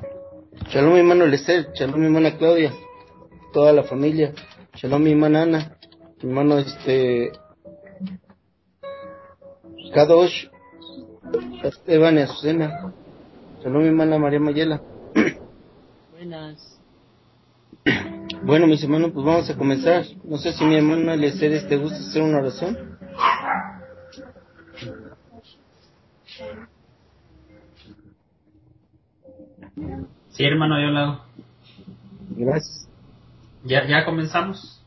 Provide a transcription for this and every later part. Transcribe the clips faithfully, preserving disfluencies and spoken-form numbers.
Shalom, mi hermano Lester, shalom, mi hermana Claudia, toda la familia, shalom, mi hermana Ana, mi hermano este Kadosh, Esteban y Azucena, shalom, mi hermana María Mayela. Buenas. Bueno, mis hermanos, pues vamos a comenzar. No sé si mi hermana Lester te gusta hacer una oración. Sí, hermano, yo lo hago. Gracias. ¿Ya, ya comenzamos?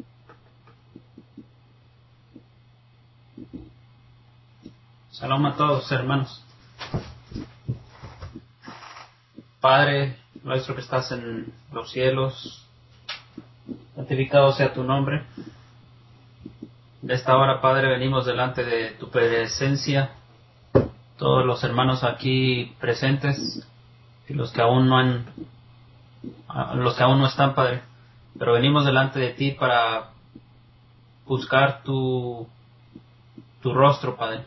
Shalom a todos, hermanos. Padre nuestro que estás en los cielos, santificado sea tu nombre. De esta hora, Padre, venimos delante de tu presencia, todos los hermanos aquí presentes y los que aún no han, los que aún no están, Padre. Pero venimos delante de ti para buscar tu, tu rostro, Padre.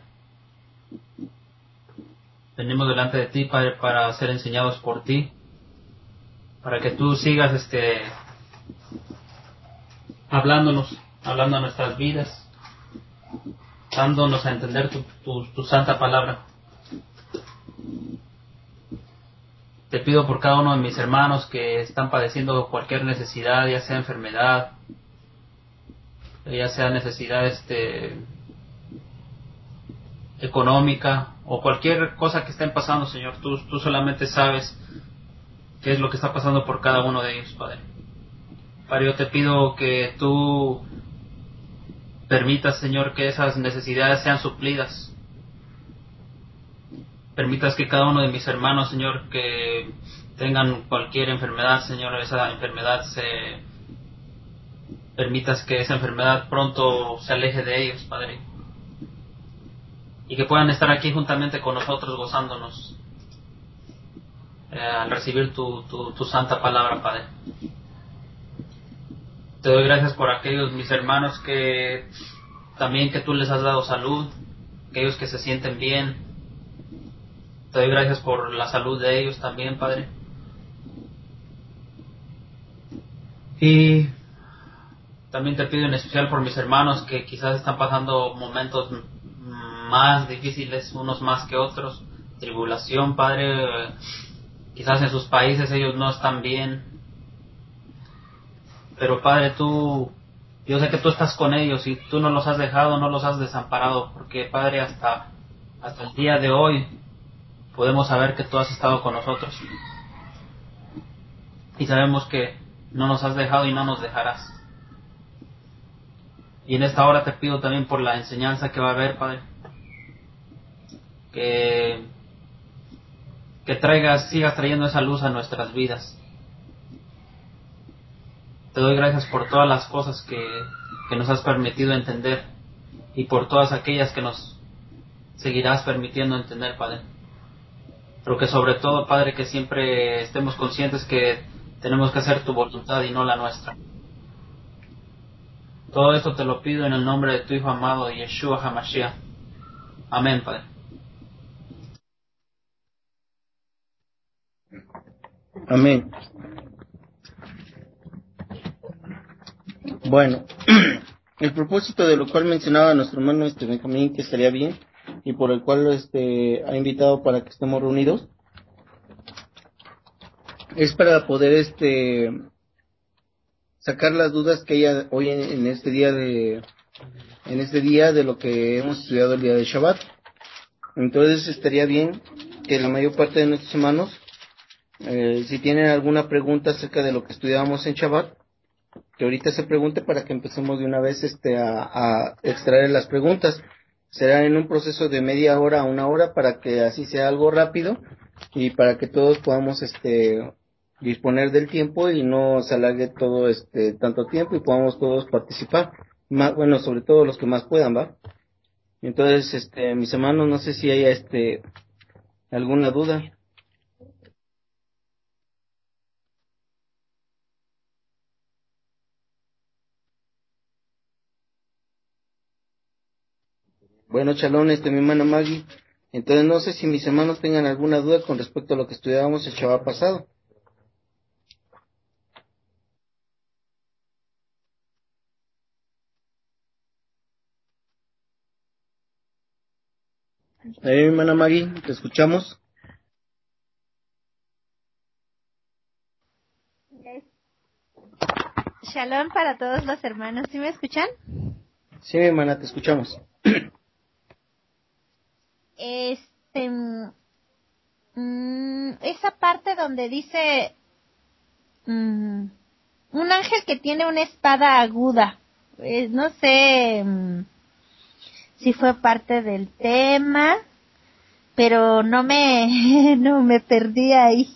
Venimos delante de ti, Padre, para ser enseñados por ti, para que tú sigas este hablándonos, hablando a nuestras vidas, dándonos a entender tu, tu, tu santa palabra. Te pido por cada uno de mis hermanos que están padeciendo cualquier necesidad, ya sea enfermedad, ya sea necesidad este económica o cualquier cosa que estén pasando, Señor. Tú, tú solamente sabes qué es lo que está pasando por cada uno de ellos, Padre. Padre, yo te pido que tú permitas, Señor, que esas necesidades sean suplidas. Permitas que cada uno de mis hermanos, Señor, que tengan cualquier enfermedad, Señor, esa enfermedad se... Permitas que esa enfermedad pronto se aleje de ellos, Padre. Y que puedan estar aquí juntamente con nosotros gozándonos eh, al recibir tu, tu, tu santa palabra, Padre. Te doy gracias por aquellos mis hermanos que también que tú les has dado salud, aquellos que se sienten bien. Te doy gracias por la salud de ellos también, Padre. Y también te pido en especial por mis hermanos que quizás están pasando momentos más difíciles, unos más que otros, tribulación, Padre. Quizás en sus países ellos no están bien, pero Padre, tú, yo sé que tú estás con ellos y tú no los has dejado, no los has desamparado, porque Padre, hasta, hasta el día de hoy podemos saber que tú has estado con nosotros y sabemos que no nos has dejado y no nos dejarás. Y en esta hora te pido también por la enseñanza que va a haber, Padre, que, que traigas, sigas trayendo esa luz a nuestras vidas. Te doy gracias por todas las cosas que, que nos has permitido entender y por todas aquellas que nos seguirás permitiendo entender, Padre. Pero que sobre todo, Padre, que siempre estemos conscientes que tenemos que hacer tu voluntad y no la nuestra. Todo esto te lo pido en el nombre de tu Hijo amado, Yeshua HaMashiach. Amén, Padre. Amén. Bueno, el propósito de lo cual mencionaba nuestro hermano este Benjamín que estaría bien y por el cual este ha invitado para que estemos reunidos es para poder este sacar las dudas que haya hoy en, en este día de en este día de lo que hemos estudiado el día de Shabbat. Entonces estaría bien que la mayor parte de nuestros hermanos, eh, si tienen alguna pregunta acerca de lo que estudiábamos en Shabbat, que ahorita se pregunte para que empecemos de una vez este a, a extraer las preguntas. Será en un proceso de media hora a una hora para que así sea algo rápido y para que todos podamos este disponer del tiempo y no se alargue todo este tanto tiempo y podamos todos participar. Más, bueno, sobre todo los que más puedan, ¿va? Entonces, este, mis hermanos, no sé si haya este alguna duda. Bueno, Chalón, este, mi hermana Maggie, Entonces no sé si mis hermanos tengan alguna duda con respecto a lo que estudiábamos el Shabbat pasado. Eh, hermana Maggie, te escuchamos. Shalom para todos los hermanos. ¿Sí me escuchan? Sí, mi hermana, te escuchamos. Este, mm, esa parte donde dice mm, un ángel que tiene una espada aguda. Eh, no sé mm, si fue parte del tema, pero no me, no me perdí ahí.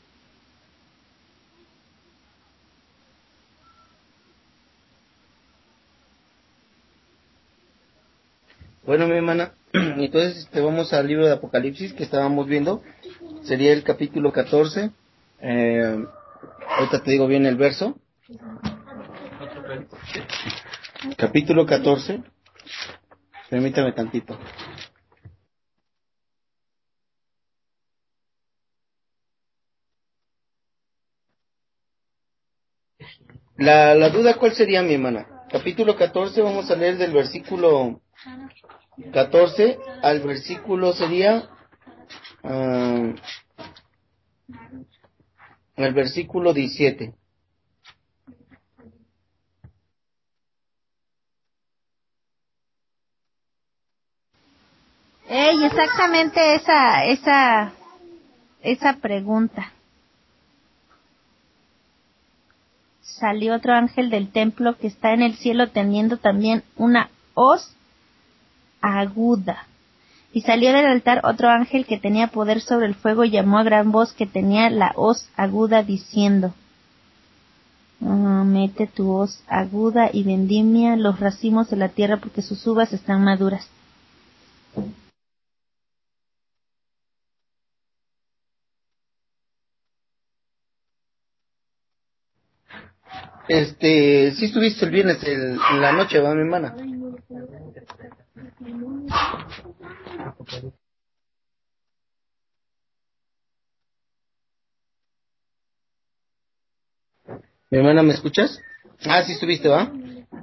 Bueno, mi hermana, entonces este, vamos al libro de Apocalipsis que estábamos viendo. Sería el capítulo catorce. Eh, ahorita te digo bien el verso. Capítulo catorce. Permítame tantito. La, la duda, ¿cuál sería, mi hermana? Capítulo catorce, vamos a leer del versículo catorce al versículo sería uh, el versículo diecisiete. Ey, exactamente esa, esa, esa pregunta. Salió otro ángel del templo que está en el cielo teniendo también una hoz aguda. Y salió del altar otro ángel que tenía poder sobre el fuego y llamó a gran voz que tenía la hoz aguda diciendo: oh, mete tu hoz aguda y vendimia los racimos de la tierra porque sus uvas están maduras. Este, sí estuviste el viernes el, en la noche, ¿va, mi hermana? Mi hermana, ¿me escuchas? Ah, sí estuviste, ¿va?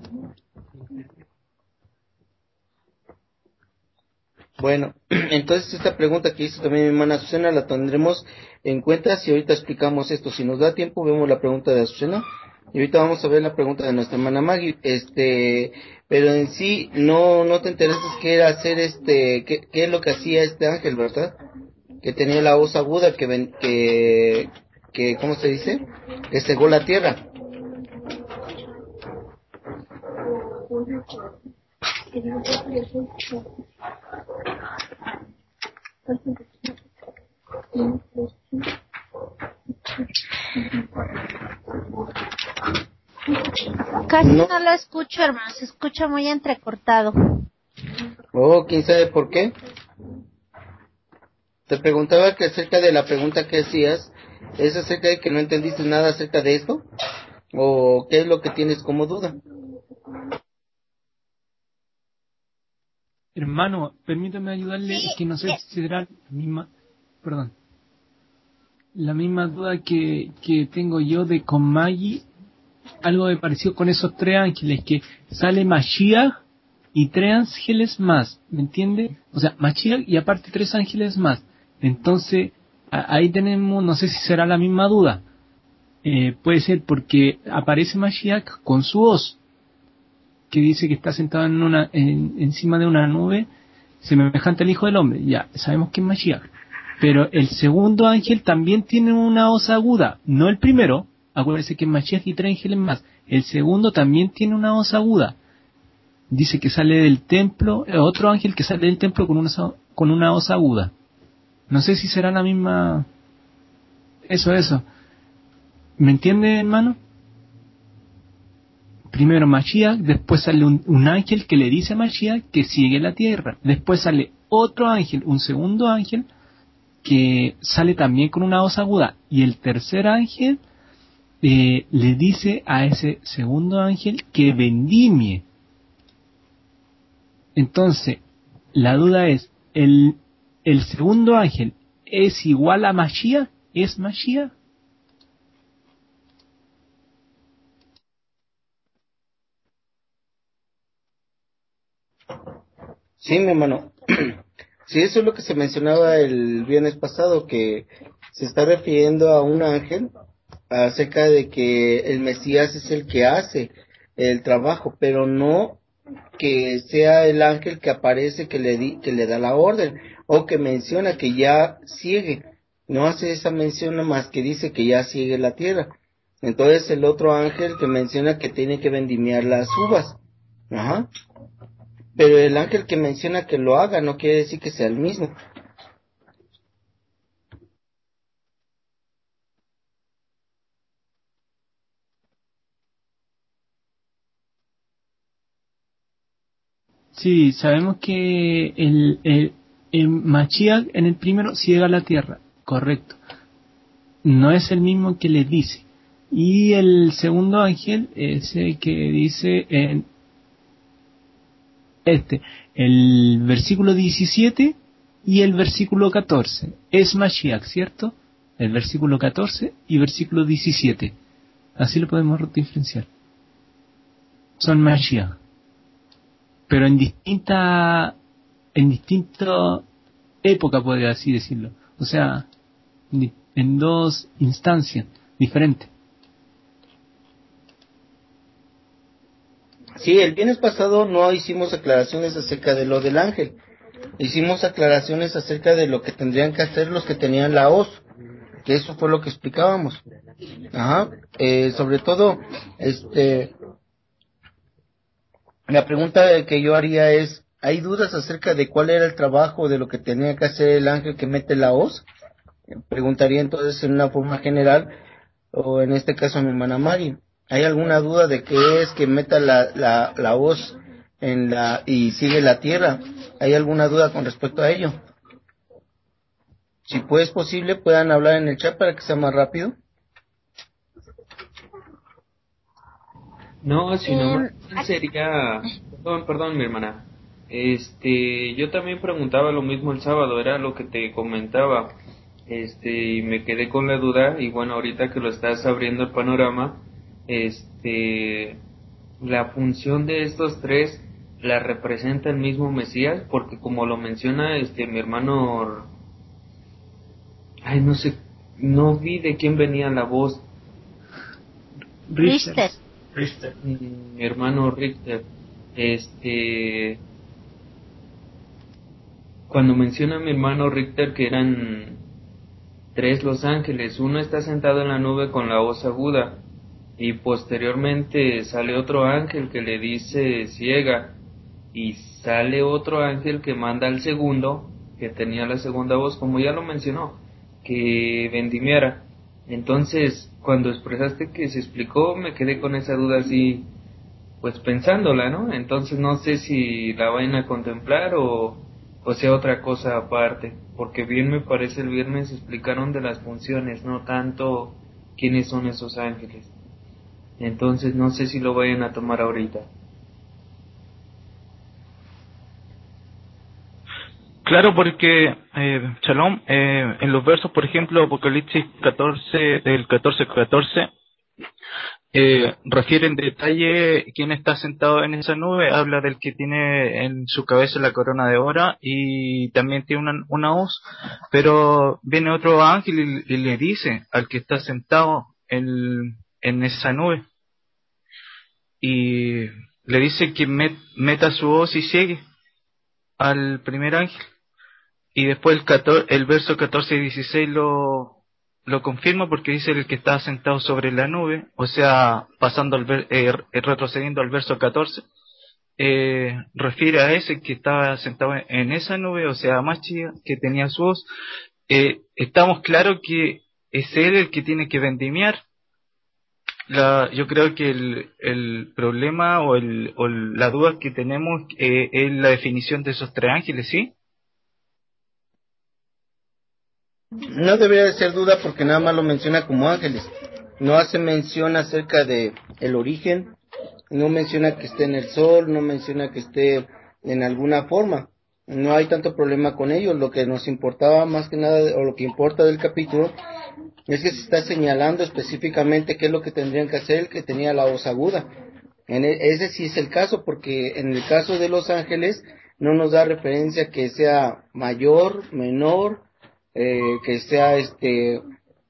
Bueno, entonces esta pregunta que hizo también mi hermana Azucena la tendremos en cuenta si ahorita explicamos esto. Si nos da tiempo, vemos la pregunta de Azucena. Y ahorita vamos a ver la pregunta de nuestra hermana Maggie. Este, pero en sí, no, no te interesas qué era hacer este, qué, qué es lo que hacía este ángel, ¿verdad? Que tenía la voz aguda, que, ven, que, que, ¿cómo se dice? Que cegó la tierra. Casi No. no lo escucho, hermano, se escucha muy entrecortado. Oh, ¿quién sabe por qué? Te preguntaba que acerca de la pregunta que hacías, ¿es acerca de que no entendiste nada acerca de esto? ¿O qué es lo que tienes como duda? Hermano, permítame ayudarle, es que no sé si será la misma, perdón, la misma duda que, que tengo yo de con Maggie, algo me pareció con esos tres ángeles, que sale Mashiach y tres ángeles más, ¿me entiende? O sea, Mashiach y aparte tres ángeles más. Entonces, a, ahí tenemos, no sé si será la misma duda. Eh, puede ser porque aparece Mashiach con su hoz, que dice que está sentado en una, en, encima de una nube semejante al Hijo del Hombre. Ya, sabemos que es Mashiach. Pero el segundo ángel también tiene una hoz aguda, no el primero. Acuérdense que es Mashiach y tres ángeles más. El segundo también tiene una hoz aguda. Dice que sale del templo, eh, otro ángel que sale del templo con una, con una hoz aguda. No sé si será la misma... Eso, eso. ¿Me entiende, hermano? Primero Mashiach, después sale un, un ángel que le dice a Mashiach que sigue la tierra. Después sale otro ángel, un segundo ángel, que sale también con una hoz aguda. Y el tercer ángel eh, le dice a ese segundo ángel que vendimie. Entonces, la duda es, el, el segundo ángel es igual a Mashiach, ¿es Mashiach? Sí, mi hermano. Sí, eso es lo que se mencionaba el viernes pasado, que se está refiriendo a un ángel acerca de que el Mesías es el que hace el trabajo, pero no que sea el ángel que aparece que le di, que le da la orden o que menciona que ya sigue. No hace esa mención más que dice que ya sigue la tierra. Entonces el otro ángel que menciona que tiene que vendimiar las uvas. Ajá. Pero el ángel que menciona que lo haga no quiere decir que sea el mismo. Sí, sabemos que el, el, el Mashiach en el primero ciega la tierra, correcto. No es el mismo que le dice. Y el segundo ángel es el que dice en este, el versículo diecisiete y el versículo catorce. Es Mashiach, ¿cierto? El versículo catorce y versículo diecisiete. Así lo podemos diferenciar. Son Mashiach. Pero en distinta en distinta época, podría así decirlo. O sea, en dos instancias diferentes. Sí, el viernes pasado no hicimos aclaraciones acerca de lo del ángel. Hicimos aclaraciones acerca de lo que tendrían que hacer los que tenían la hoz, que eso fue lo que explicábamos. Ajá. Eh, sobre todo, este, la pregunta que yo haría es, ¿hay dudas acerca de cuál era el trabajo de lo que tenía que hacer el ángel que mete la hoz? Preguntaría entonces en una forma general, o en este caso a mi hermana Mari, ¿hay alguna duda de qué es que meta la, la, la hoz en la, y sigue la tierra? ¿Hay alguna duda con respecto a ello? Si pues es posible, puedan hablar en el chat para que sea más rápido. No, si no Eh, más bien sería, perdón, perdón, mi hermana. Este, yo también preguntaba lo mismo el sábado, era lo que te comentaba. Este, y me quedé con la duda y bueno, ahorita que lo estás abriendo el panorama, este, la función de estos tres la representa el mismo Mesías, porque como lo menciona este mi hermano, ay, no sé, no vi de quién venía la voz. Richter. Richter. Richter. Mi hermano Richter, este, cuando menciona a mi hermano Richter que eran tres los ángeles, uno está sentado en la nube con la hoz aguda y posteriormente sale otro ángel que le dice ciega y sale otro ángel que manda al segundo, que tenía la segunda voz, como ya lo mencionó, que vendimiara. Entonces, cuando expresaste que se explicó, me quedé con esa duda así, pues pensándola, ¿no? Entonces no sé si la vayan a contemplar o, o sea otra cosa aparte, porque bien me parece el viernes explicaron de las funciones, no tanto quiénes son esos ángeles. Entonces no sé si lo vayan a tomar ahorita. Claro, porque, eh, Shalom, eh, en los versos, por ejemplo, Apocalipsis catorce, del catorce catorce, eh, refiere en detalle quién está sentado en esa nube, habla del que tiene en su cabeza la corona de oro y también tiene una, una hoz, pero viene otro ángel y, y le dice al que está sentado en, en esa nube, y le dice que met, meta su hoz y sigue al primer ángel. Y después el, catorce, el verso catorce y dieciséis lo, lo confirma porque dice el que está sentado sobre la nube, o sea, pasando al ver, eh, retrocediendo al verso catorce, eh, refiere a ese que estaba sentado en esa nube, o sea, Mashiach, que tenía su voz. Eh, estamos claros que es él el que tiene que vendimiar. La, yo creo que el, el problema o, el, o la duda que tenemos eh, es la definición de esos tres ángeles, ¿sí? No debería de ser duda porque nada más lo menciona como ángeles. No hace mención acerca de el origen, no menciona que esté en el sol, no menciona que esté en alguna forma. no hay tanto problema con ellos. Lo que nos importaba más que nada, o lo que importa del capítulo, es que se está señalando específicamente qué es lo que tendrían que hacer el que tenía la voz aguda. En e- ese sí es el caso, porque en el caso de los ángeles no nos da referencia que sea mayor, menor, eh, que sea este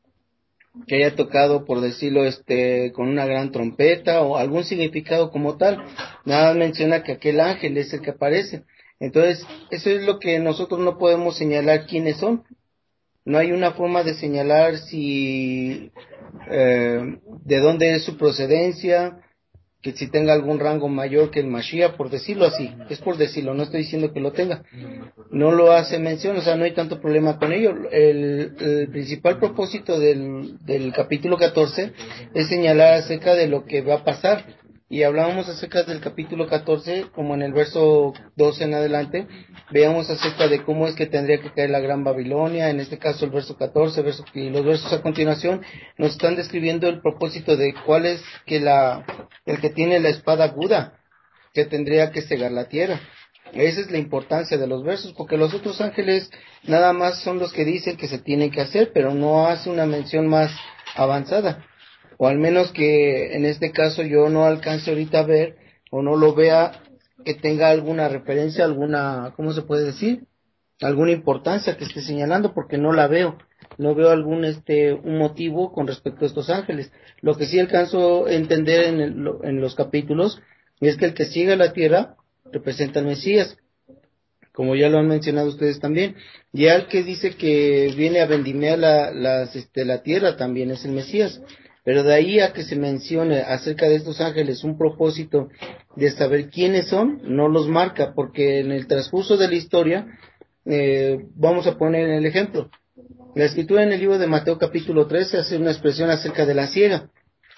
que haya tocado, por decirlo, este con una gran trompeta o algún significado como tal. Nada menciona que aquel ángel es el que aparece. Entonces, eso es lo que nosotros no podemos señalar quiénes son. No hay una forma de señalar si eh, de dónde es su procedencia, que si tenga algún rango mayor que el Mashiach, por decirlo así, es por decirlo, no estoy diciendo que lo tenga, no lo hace mención, o sea, no hay tanto problema con ello. El, el principal propósito del, del capítulo catorce es señalar acerca de lo que va a pasar, y hablábamos acerca del capítulo catorce, como en el verso doce en adelante, veamos acerca de cómo es que tendría que caer la gran Babilonia, en este caso el verso catorce, verso, y los versos a continuación nos están describiendo el propósito de cuál es que la, el que tiene la espada aguda, que tendría que cegar la tierra. Esa es la importancia de los versos, porque los otros ángeles nada más son los que dicen que se tienen que hacer, pero no hace una mención más avanzada, o al menos que en este caso yo no alcance ahorita a ver, o no lo vea que tenga alguna referencia, alguna, ¿cómo se puede decir? Alguna importancia que esté señalando, porque no la veo, no veo algún este un motivo con respecto a estos ángeles. Lo que sí alcanzo a entender en, el, en los capítulos es que el que sigue la tierra representa al Mesías, como ya lo han mencionado ustedes también, ya el que dice que viene a vendimiar la, las, este, la tierra también es el Mesías, pero de ahí a que se mencione acerca de estos ángeles un propósito de saber quiénes son, no los marca, porque en el transcurso de la historia, eh, vamos a poner el ejemplo, la escritura en el libro de Mateo capítulo trece hace una expresión acerca de la ciega,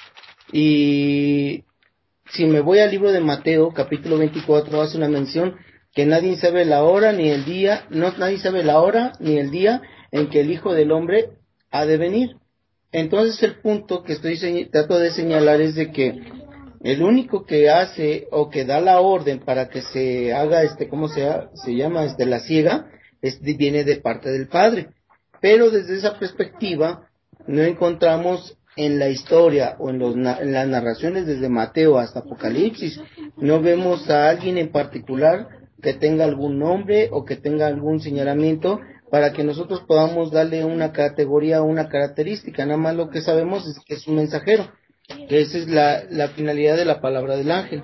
y si me voy al libro de Mateo, capítulo veinticuatro, hace una mención que nadie sabe la hora ni el día, no nadie sabe la hora ni el día en que el Hijo del Hombre ha de venir. Entonces el punto que estoy señ- trato de señalar es de que el único que hace o que da la orden para que se haga este, ¿cómo se, ha- se llama? Este, la ciega, es, viene de parte del Padre. Pero desde esa perspectiva no encontramos en la historia o en, los, en las narraciones desde Mateo hasta Apocalipsis, no vemos a alguien en particular que tenga algún nombre o que tenga algún señalamiento para que nosotros podamos darle una categoría o una característica. Nada más lo que sabemos es que es un mensajero, que esa es la, la finalidad de la palabra del ángel.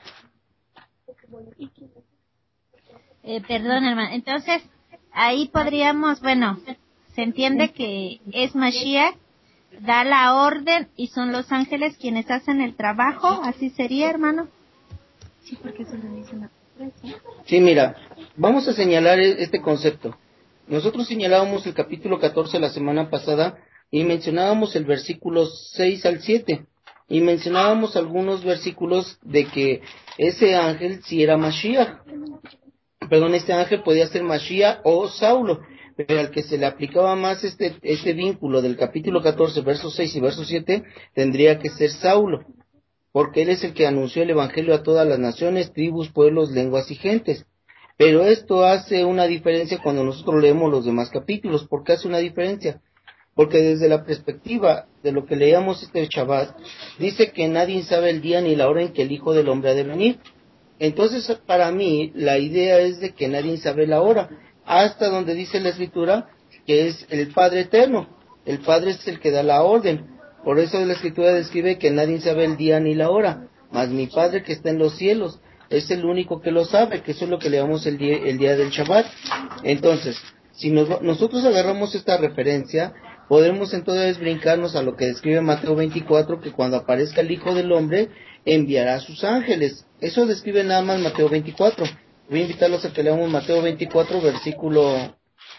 Eh, perdón, hermano. Entonces, ahí podríamos, bueno, se entiende que es Mashiach, da la orden y son los ángeles quienes hacen el trabajo, así sería, hermano. Sí, porque eso lo dice la profecía. Sí, mira, vamos a señalar e- este concepto. Nosotros señalábamos el capítulo catorce la semana pasada y mencionábamos el versículo seis al siete y mencionábamos algunos versículos de que ese ángel sí era Mashiach. Perdón, este ángel podía ser Mashiach o Saulo, pero al que se le aplicaba más este, este vínculo del capítulo catorce, versos seis y verso siete, tendría que ser Saulo, porque él es el que anunció el evangelio a todas las naciones, tribus, pueblos, lenguas y gentes. Pero esto hace una diferencia cuando nosotros leemos los demás capítulos. ¿Por qué hace una diferencia? Porque desde la perspectiva de lo que leíamos este Shabbat, dice que nadie sabe el día ni la hora en que el Hijo del Hombre ha de venir. Entonces, para mí, la idea es de que nadie sabe la hora, hasta donde dice la Escritura que es el Padre Eterno. El Padre es el que da la orden. Por eso la Escritura describe que nadie sabe el día ni la hora, mas mi Padre que está en los cielos es el único que lo sabe, que eso es lo que le llamamos el día, el día del Shabbat. Entonces, si nos, nosotros agarramos esta referencia, podemos entonces brincarnos a lo que describe Mateo veinticuatro, que cuando aparezca el Hijo del Hombre, enviará a sus ángeles. Eso describe nada más Mateo veinticuatro. Voy a invitarlos a que leamos Mateo veinticuatro, versículo,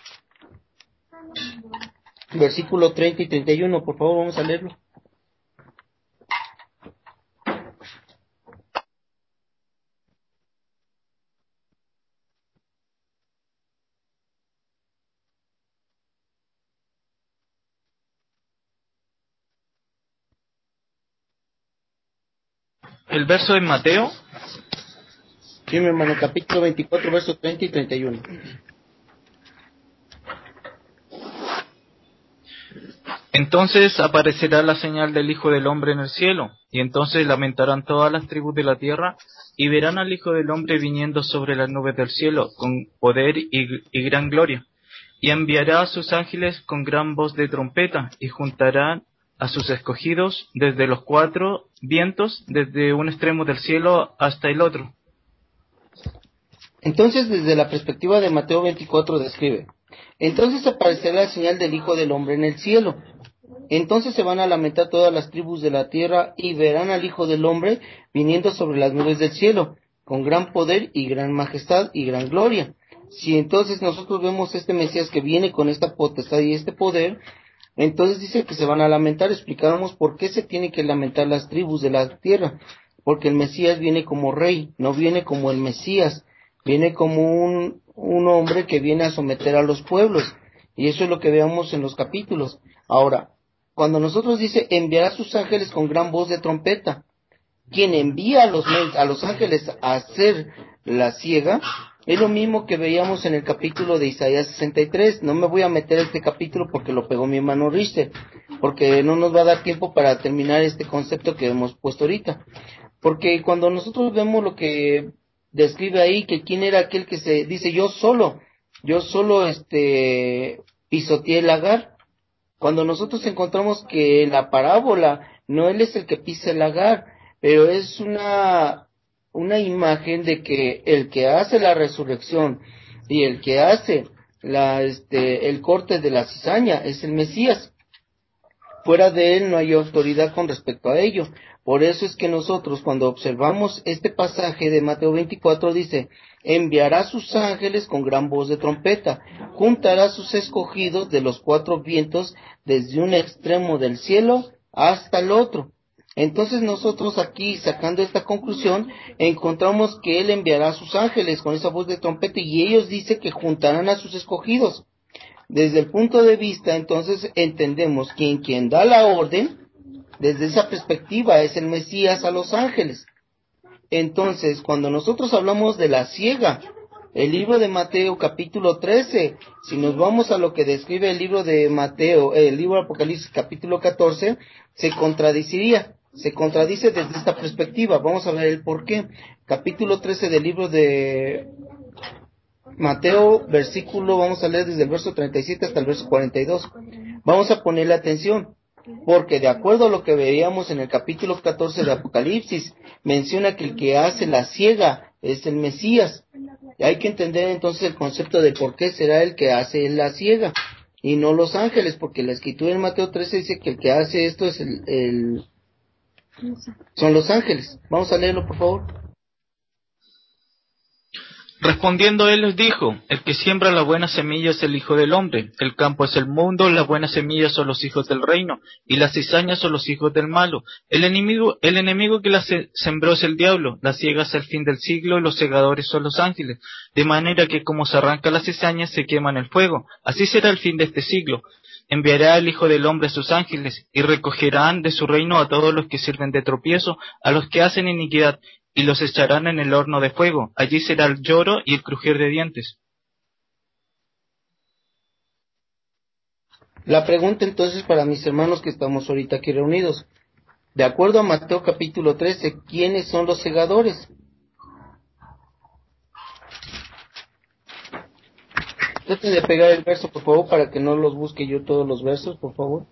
versículo treinta y treinta y uno. Por favor, vamos a leerlo. El verso en Mateo Sí, mi hermano, capítulo veinticuatro, versos treinta y treinta y uno. Entonces aparecerá la señal del Hijo del Hombre en el cielo, y entonces lamentarán todas las tribus de la tierra, y verán al Hijo del Hombre viniendo sobre las nubes del cielo, con poder y, y gran gloria. Y enviará a sus ángeles con gran voz de trompeta, y juntarán a sus escogidos desde los cuatro vientos, desde un extremo del cielo hasta el otro. Entonces, desde la perspectiva de Mateo veinticuatro describe: entonces aparecerá la señal del Hijo del Hombre en el cielo. Entonces se van a lamentar todas las tribus de la tierra y verán al Hijo del Hombre viniendo sobre las nubes del cielo, con gran poder y gran majestad y gran gloria. Si entonces nosotros vemos este Mesías que viene con esta potestad y este poder, entonces dice que se van a lamentar. Explicábamos por qué se tienen que lamentar las tribus de la tierra. Porque el Mesías viene como rey, no viene como el Mesías, viene como un, un hombre que viene a someter a los pueblos. Y eso es lo que veamos en los capítulos. Ahora, cuando nosotros dice, enviará a sus ángeles con gran voz de trompeta, quien envía a los, a los ángeles a hacer la siega, es lo mismo que veíamos en el capítulo de Isaías sesenta y tres. No me voy a meter a este capítulo porque lo pegó mi hermano Richter, porque no nos va a dar tiempo para terminar este concepto que hemos puesto ahorita. Porque cuando nosotros vemos lo que describe ahí, que quién era aquel que se dice, yo solo, yo solo este pisoteé el lagar. Cuando nosotros encontramos que la parábola, no él es el que pisa el lagar, pero es una, una imagen de que el que hace la resurrección y el que hace la, este, el corte de la cizaña es el Mesías. Fuera de él no hay autoridad con respecto a ello. Por eso es que nosotros, cuando observamos este pasaje de Mateo veinticuatro, dice, enviará sus ángeles con gran voz de trompeta, juntará sus escogidos de los cuatro vientos, desde un extremo del cielo hasta el otro. Entonces nosotros aquí, sacando esta conclusión, encontramos que él enviará a sus ángeles con esa voz de trompeta, y ellos dicen que juntarán a sus escogidos. Desde el punto de vista, entonces, entendemos que quien da la orden, desde esa perspectiva, es el Mesías a los ángeles. Entonces, cuando nosotros hablamos de la siega, el libro de Mateo capítulo trece, si nos vamos a lo que describe el libro de Mateo, el libro de Apocalipsis capítulo catorce, se contradiciría, se contradice desde esta perspectiva. Vamos a ver el por qué. Capítulo trece del libro de Mateo, versículo, vamos a leer desde el verso treinta y siete hasta el verso cuarenta y dos. Vamos a ponerle atención, porque de acuerdo a lo que veíamos en el capítulo catorce de Apocalipsis, menciona que el que hace la siega es el Mesías. Y hay que entender entonces el concepto de por qué será el que hace la siega y no los ángeles, porque la escritura en Mateo trece dice que el que hace esto es el, el son los ángeles. Vamos a leerlo, por favor. Respondiendo él les dijo, el que siembra la buena semilla es el Hijo del Hombre, el campo es el mundo, la buena semilla son los hijos del reino, y las cizañas son los hijos del malo. El enemigo, el enemigo que la se sembró es el diablo, la siega es el fin del siglo, y los segadores son los ángeles, de manera que como se arranca la cizaña se quema en el fuego, así será el fin de este siglo. Enviará el Hijo del Hombre a sus ángeles, y recogerán de su reino a todos los que sirven de tropiezo, a los que hacen iniquidad, y los echarán en el horno de fuego. Allí será el lloro y el crujir de dientes. La pregunta entonces para mis hermanos que estamos ahorita aquí reunidos, de acuerdo a Mateo capítulo trece, ¿quiénes son los segadores? Traten de pegar el verso, por favor, para que no los busque yo todos los versos, por favor.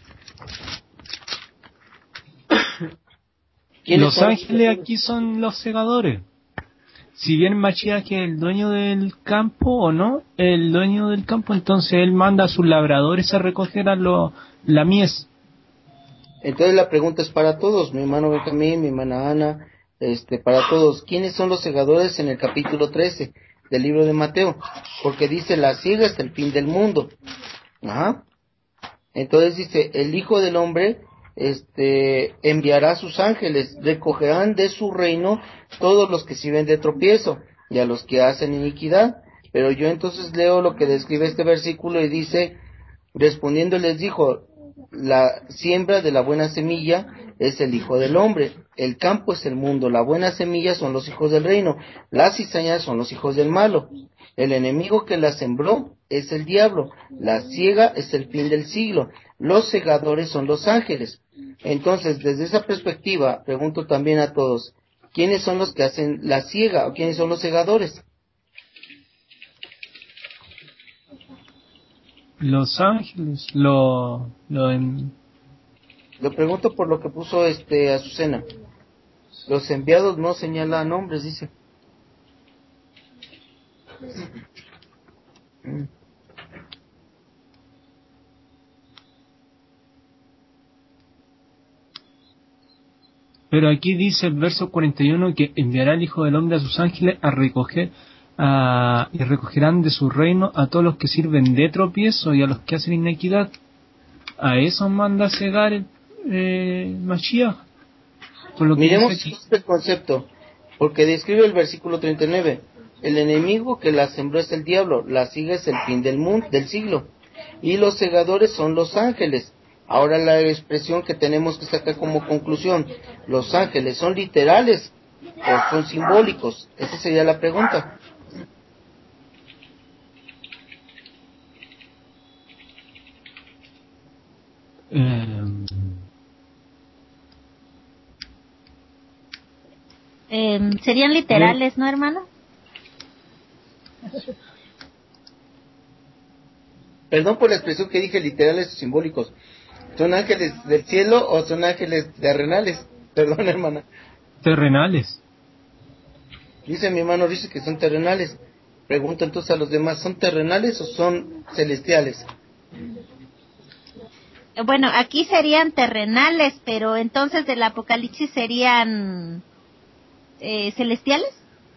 Los ángeles aquí son los segadores. Si bien Mashiach es el dueño del campo o no, el dueño del campo, entonces él manda a sus labradores a recoger a lo, la mies. Entonces la pregunta es para todos, mi hermano Benjamín, mi hermana Ana, este, para todos. ¿Quiénes son los segadores en el capítulo trece del libro de Mateo? Porque dice, la siega hasta el fin del mundo. Ajá. Entonces dice, el Hijo del Hombre este enviará a sus ángeles, recogerán de su reino todos los que sirven de tropiezo y a los que hacen iniquidad. Pero yo entonces leo lo que describe este versículo y dice, respondiendo les dijo, la siembra de la buena semilla es el Hijo del Hombre. El campo es el mundo, la buena semilla son los hijos del reino, las cizañas son los hijos del malo. El enemigo que la sembró es el diablo, la siega es el fin del siglo, los segadores son los ángeles. Entonces, desde esa perspectiva, pregunto también a todos, ¿quiénes son los que hacen la siega o quiénes son los segadores? Los ángeles, lo, lo en... Lo pregunto por lo que puso este Azucena. Los enviados no señalan nombres, dice. Pero aquí dice el verso cuarenta y uno que enviará el Hijo del Hombre a sus ángeles a recoger a, y recogerán de su reino a todos los que sirven de tropiezo y a los que hacen iniquidad. A eso manda a cegar el eh, Mashiach. Por lo que Miremos dice aquí. este concepto, porque describe el versículo treinta y nueve. El enemigo que la sembró es el diablo, la siga es el fin del mundo, del siglo, y los segadores son los ángeles. Ahora la expresión que tenemos que sacar como conclusión, ¿los ángeles son literales o son simbólicos? Esa sería la pregunta. Eh, Eh, serían literales, ¿no, hermano? Perdón por la expresión que dije, literales o simbólicos. ¿Son ángeles del cielo o son ángeles terrenales? Perdón, hermana. terrenales. Dice mi hermano, dice que son terrenales. Pregunto entonces a los demás, ¿son terrenales o son celestiales? Bueno, aquí serían terrenales, pero entonces del Apocalipsis serían eh, celestiales.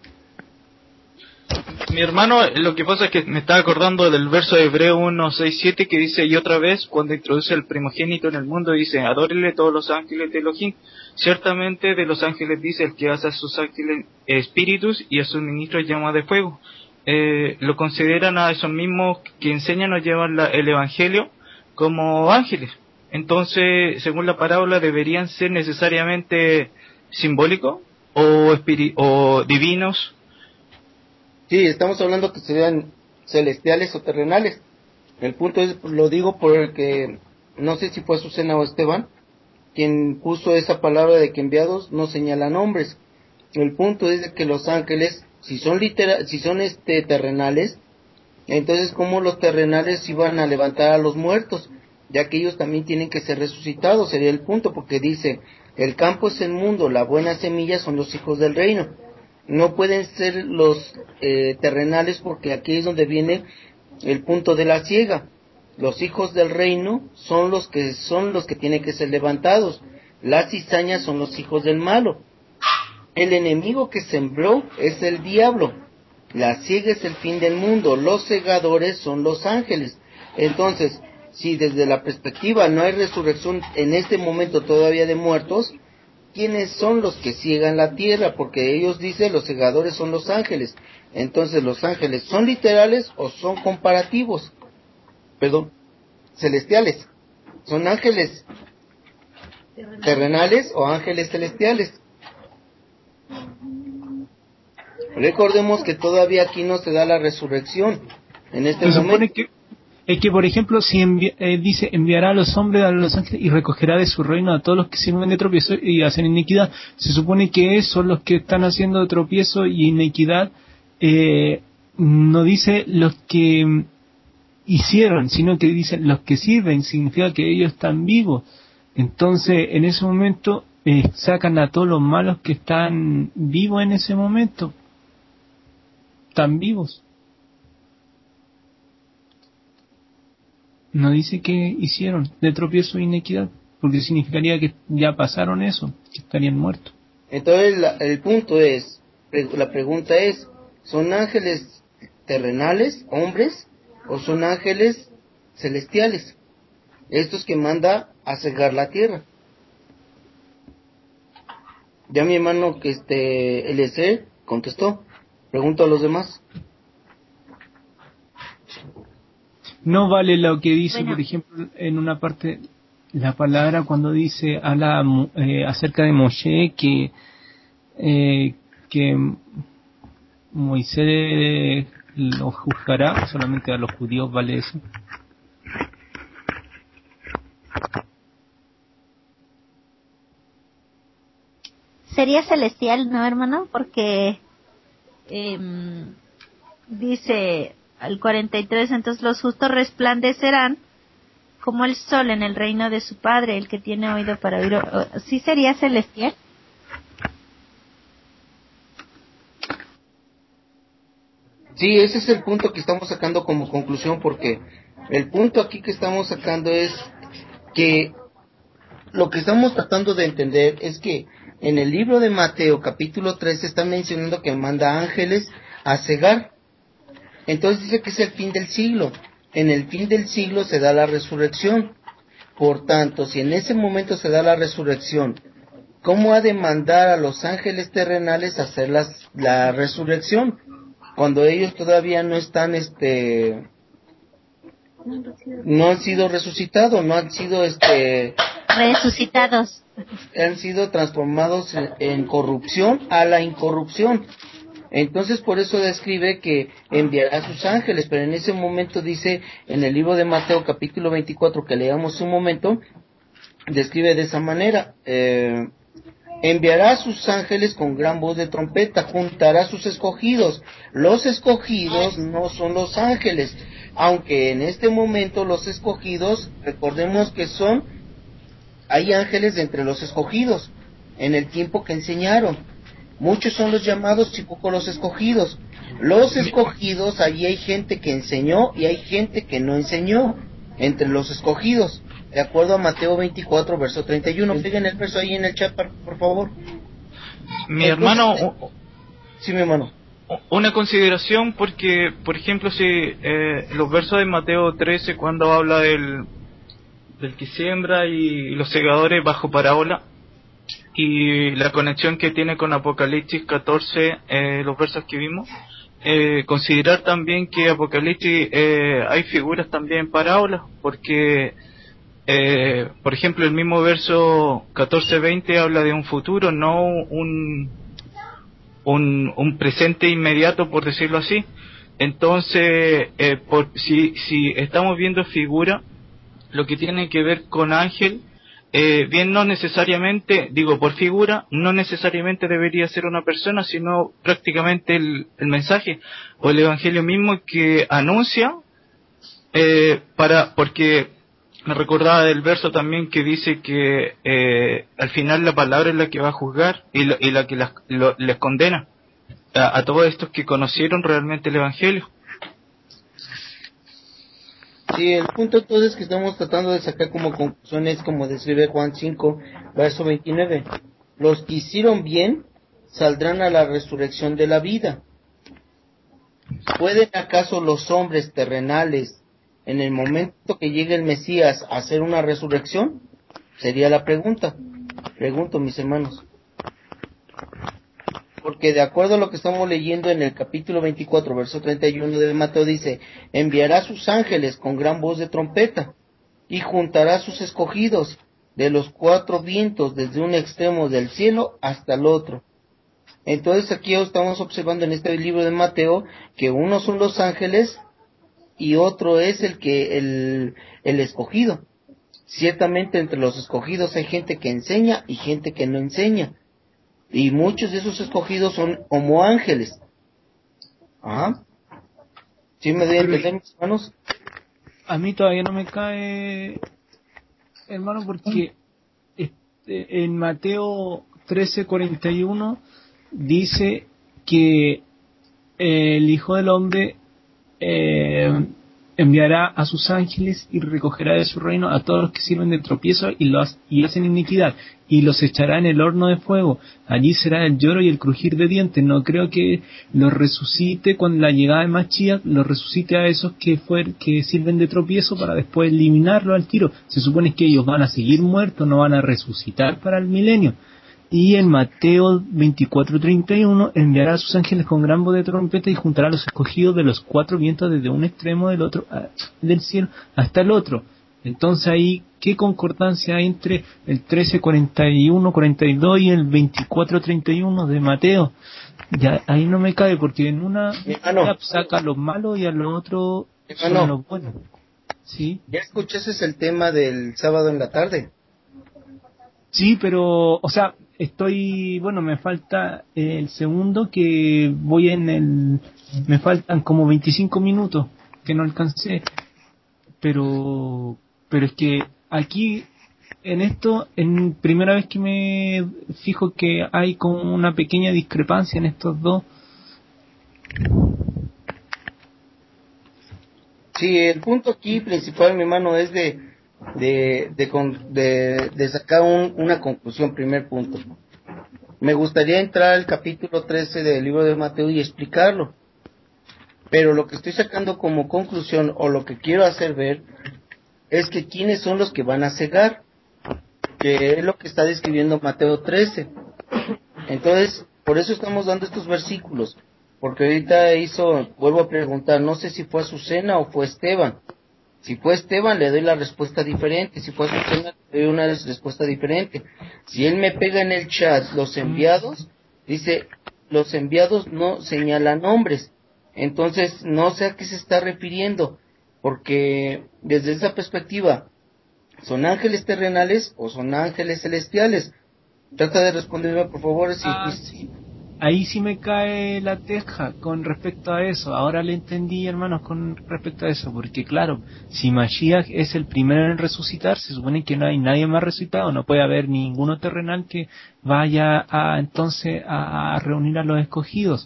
Mi hermano, lo que pasa es que me estaba acordando del verso de Hebreo uno, seis, siete que dice, y otra vez, cuando introduce el primogénito en el mundo, dice, adórenle todos los ángeles de Elohim. Ciertamente de los ángeles dice, el que hace a sus ángeles espíritus y a sus ministros llama de fuego. Eh, lo consideran a esos mismos que enseñan o llevan la, el evangelio como ángeles. Entonces, según la parábola, deberían ser necesariamente simbólicos o, espiri- o divinos. Sí, estamos hablando que serían celestiales o terrenales. El punto es, lo digo porque no sé si fue Azucena o Esteban quien puso esa palabra de que enviados no señalan nombres. El punto es de que los ángeles, si son litera, si son este terrenales, entonces cómo los terrenales iban a levantar a los muertos, ya que ellos también tienen que ser resucitados, sería el punto, porque dice, el campo es el mundo, la buena semilla son los hijos del reino. No pueden ser los eh, terrenales porque aquí es donde viene el punto de la ciega. Los hijos del reino son los que son los que tienen que ser levantados. Las cizañas son los hijos del malo. El enemigo que sembró es el diablo. La ciega es el fin del mundo. Los segadores son los ángeles. Entonces, si desde la perspectiva no hay resurrección en este momento todavía de muertos, ¿quiénes son los que ciegan la tierra? Porque ellos dicen los segadores son los ángeles. Entonces, ¿los ángeles son literales o son comparativos? Perdón, celestiales. ¿Son ángeles terrenales o ángeles celestiales? Recordemos que todavía aquí no se da la resurrección. En este Se supone momento. que es que, por ejemplo, si envi- eh, dice, enviará a los hombres a los ángeles y recogerá de su reino a todos los que sirven de tropiezo y hacen iniquidad. Se supone que esos, los que están haciendo tropiezo y iniquidad, eh, no dice los que mm, hicieron, sino que dice los que sirven, significa que ellos están vivos. Entonces, en ese momento, eh, sacan a todos los malos que están vivos en ese momento. Están vivos. No dice que hicieron de tropiezo e inequidad, porque significaría que ya pasaron eso, que estarían muertos. Entonces la- el punto es, pre- la pregunta es, ¿son ángeles terrenales, hombres, o son ángeles celestiales? Estos que manda a cegar la tierra. Ya mi hermano que este Eliezer contestó. Pregunto a los demás. No vale lo que dice, Bueno. por ejemplo, en una parte, la palabra cuando dice, habla eh, acerca de Moshe, que, eh, que Moisés lo juzgará, solamente a los judíos vale eso. Sería celestial, ¿no, hermano? Porque eh, dice al cuarenta y tres, entonces los justos resplandecerán como el sol en el reino de su Padre, el que tiene oído para oír. ¿Sí sería celestial? Sí, ese es el punto que estamos sacando como conclusión, porque el punto aquí que estamos sacando es que lo que estamos tratando de entender es que en el libro de Mateo capítulo tres está mencionando que manda ángeles a cegar. Entonces dice que es el fin del siglo. En el fin del siglo se da la resurrección. Por tanto, si en ese momento se da la resurrección, ¿cómo ha de mandar a los ángeles terrenales a hacer las, la resurrección? Cuando ellos todavía no están, este, no han sido resucitados, no han sido, este, resucitados, han sido transformados en, en corrupción a la incorrupción. Entonces por eso describe que enviará a sus ángeles, pero en ese momento dice en el libro de Mateo capítulo veinticuatro que leamos un momento, describe de esa manera, eh, enviará a sus ángeles con gran voz de trompeta, juntará a sus escogidos. Los escogidos no son los ángeles, aunque en este momento los escogidos, recordemos que son, hay ángeles entre los escogidos, en el tiempo que enseñaron. Muchos son los llamados y pocos los escogidos. Los escogidos, allí hay gente que enseñó y hay gente que no enseñó entre los escogidos, de acuerdo a Mateo veinticuatro, verso treinta y uno. Peguen el verso ahí en el chat, por favor. Mi Entonces, hermano, sí, mi hermano. Una consideración, porque, por ejemplo, si eh, los versos de Mateo trece, cuando habla del, del que siembra y los segadores bajo parábola, y la conexión que tiene con Apocalipsis catorce, eh, los versos que vimos, eh, considerar también que Apocalipsis eh, hay figuras también en parábolas, porque eh, por ejemplo el mismo verso catorce veinte habla de un futuro, no un, un un presente inmediato, por decirlo así. Entonces eh, por, si, si estamos viendo figura, lo que tiene que ver con ángel, Eh, bien, no necesariamente, digo por figura, no necesariamente debería ser una persona, sino prácticamente el, el mensaje o el evangelio mismo que anuncia, eh, para, porque me recordaba del verso también que dice que eh, al final la palabra es la que va a juzgar y la, y la que las, lo, les condena a, a todos estos que conocieron realmente el evangelio. Sí, el punto entonces que estamos tratando de sacar como conclusión es como describe Juan cinco, verso veintinueve. Los que hicieron bien saldrán a la resurrección de la vida. ¿Pueden acaso los hombres terrenales, en el momento que llegue el Mesías, hacer una resurrección? Sería la pregunta. Pregunto, mis hermanos. Porque de acuerdo a lo que estamos leyendo en el capítulo veinticuatro, verso treinta y uno de Mateo, dice, enviará a sus ángeles con gran voz de trompeta, y juntará a sus escogidos de los cuatro vientos, desde un extremo del cielo hasta el otro. Entonces aquí estamos observando en este libro de Mateo, que uno son los ángeles, y otro es el que, el, el escogido. Ciertamente entre los escogidos hay gente que enseña y gente que no enseña. Y muchos de esos escogidos son como ángeles. Ajá. ¿Sí me doy a entender, mis hermanos? A mí todavía no me cae, hermano, porque este, en Mateo trece cuarenta y uno dice que el Hijo del Hombre eh, enviará a sus ángeles y recogerá de su reino a todos los que sirven de tropiezo y, los, y hacen iniquidad, y los echará en el horno de fuego. Allí será el lloro y el crujir de dientes. No creo que los resucite con la llegada de Mashiach, los resucite a esos que fue, que sirven de tropiezo para después eliminarlo al tiro. Se supone que ellos van a seguir muertos, no van a resucitar para el milenio. Y en Mateo veinticuatro treinta y uno enviará a sus ángeles con gran voz de trompeta y juntará a los escogidos de los cuatro vientos desde un extremo del otro del cielo hasta el otro. Entonces ahí, ¿qué concordancia hay entre el trece cuarenta y uno cuarenta y dos y el veinticuatro treinta y uno de Mateo? Ya, ahí no me cae, porque en una Hermano, saca a los malos y a los otros son hermano, los buenos. ¿Sí? ¿ya escuchaste el tema del sábado en la tarde? Sí, pero, o sea, estoy, bueno, me falta el segundo que voy en el, me faltan como veinticinco minutos que no alcancé, pero, pero es que aquí, en esto, en primera vez que me fijo que hay como una pequeña discrepancia en estos dos. Sí, el punto aquí principal, mi hermano, es de de de, con- de, de sacar un- una conclusión, primer punto. Me gustaría entrar al capítulo trece del libro de Mateo y explicarlo, pero lo que estoy sacando como conclusión o lo que quiero hacer ver es que quiénes son los que van a cegar, que es lo que está describiendo Mateo trece. Entonces, por eso estamos dando estos versículos, porque ahorita hizo, vuelvo a preguntar, no sé si fue Azucena o fue Esteban. Si fue Esteban, le doy la respuesta diferente. Si fue Azucena, le doy una respuesta diferente. Si él me pega en el chat los enviados, dice, los enviados no señalan nombres. Entonces, no sé a qué se está refiriendo, porque desde esa perspectiva, ¿son ángeles terrenales o son ángeles celestiales? Trata de responderme, por favor, si Ah, fuiste... sí. Ahí sí me cae la teja con respecto a eso. Ahora le entendí, hermanos, con respecto a eso. Porque claro, si Mashiach es el primero en resucitar, se supone que no hay nadie más resucitado. No puede haber ninguno terrenal que vaya a entonces a reunir a los escogidos.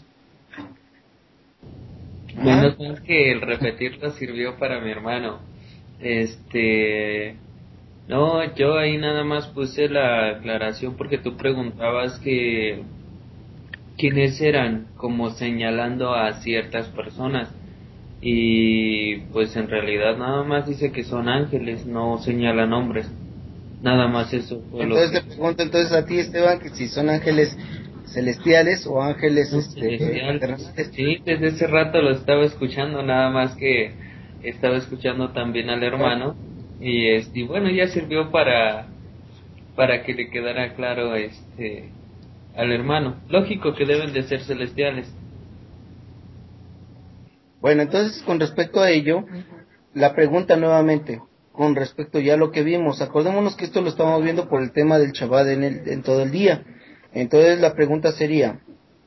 Menos mal que el repetirlo sirvió para mi hermano. Este, no, yo ahí nada más puse la aclaración porque tú preguntabas que quiénes eran, como señalando a ciertas personas. Y pues en realidad nada más dice que son ángeles, no señala nombres. Nada más eso fue lo Entonces que... te pregunto entonces a ti, Esteban, que si son ángeles celestiales o ángeles Un este celestial. terrenales. Sí, desde ese rato lo estaba escuchando, nada más que estaba escuchando también al hermano y este y bueno, ya sirvió para para que le quedara claro este al hermano. Lógico que deben de ser celestiales. Bueno, entonces con respecto a ello, la pregunta nuevamente, con respecto ya a lo que vimos, acordémonos que esto lo estamos viendo por el tema del Shabbat en, el, en todo el día. Entonces la pregunta sería,